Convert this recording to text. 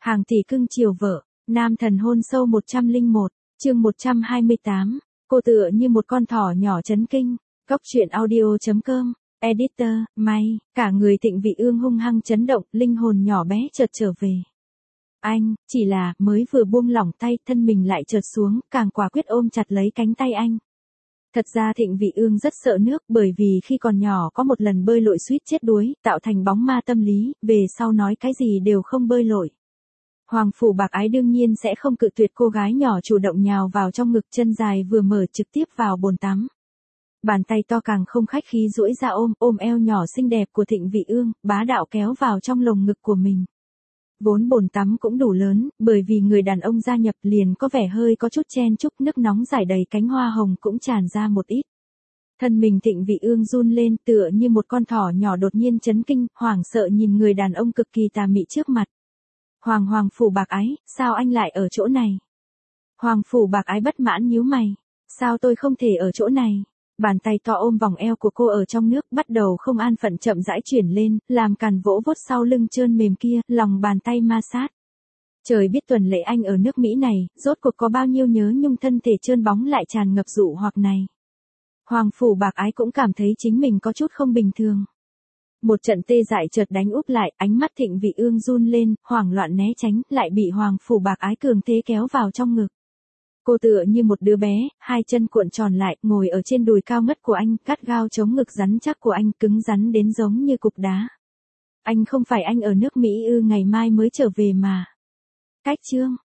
Hàng tỷ cưng chiều vợ, nam thần hôn sâu 101, chương 128, cô tựa như một con thỏ nhỏ chấn kinh, Cóc truyện audio.com, editor, may, cả người Thịnh Vị Ương hung hăng chấn động, linh hồn nhỏ bé chợt trở về. Anh, chỉ là, mới vừa buông lỏng tay, thân mình lại chợt xuống, càng quả quyết ôm chặt lấy cánh tay anh. Thật ra Thịnh Vị Ương rất sợ nước bởi vì khi còn nhỏ có một lần bơi lội suýt chết đuối, tạo thành bóng ma tâm lý, về sau nói cái gì đều không bơi lội. Hoàng Phủ Bạc Ái đương nhiên sẽ không cự tuyệt cô gái nhỏ chủ động nhào vào trong ngực, chân dài vừa mở trực tiếp vào bồn tắm. Bàn tay to càng không khách khí duỗi ra ôm eo nhỏ xinh đẹp của Thịnh Vị Ương, bá đạo kéo vào trong lồng ngực của mình. Vốn bồn tắm cũng đủ lớn, bởi vì người đàn ông gia nhập liền có vẻ hơi có chút chen chúc, nước nóng rải đầy cánh hoa hồng cũng tràn ra một ít. Thân mình Thịnh Vị Ương run lên tựa như một con thỏ nhỏ đột nhiên chấn kinh, hoảng sợ nhìn người đàn ông cực kỳ tà mị trước mặt. Hoàng Phủ Bạc Ái, sao anh lại ở chỗ này? Hoàng Phủ Bạc Ái bất mãn nhíu mày. Sao tôi không thể ở chỗ này? Bàn tay to ôm vòng eo của cô ở trong nước, bắt đầu không an phận chậm rãi chuyển lên, làm càn vỗ vuốt sau lưng trơn mềm kia, lòng bàn tay ma sát. Trời biết tuần lễ anh ở nước Mỹ này, rốt cuộc có bao nhiêu nhớ nhung thân thể trơn bóng lại tràn ngập dụ hoặc này. Hoàng Phủ Bạc Ái cũng cảm thấy chính mình có chút không bình thường. Một trận tê dại chợt đánh úp lại, ánh mắt Thịnh Vị Ương run lên, hoảng loạn né tránh, lại bị Hoàng Phủ Bạc Ái cường thế kéo vào trong ngực. Cô tựa như một đứa bé, hai chân cuộn tròn lại, ngồi ở trên đùi cao ngất của anh, cắt gao chống ngực rắn chắc của anh, cứng rắn đến giống như cục đá. Anh không phải anh ở nước Mỹ ư, ngày mai mới trở về mà. Cách chương,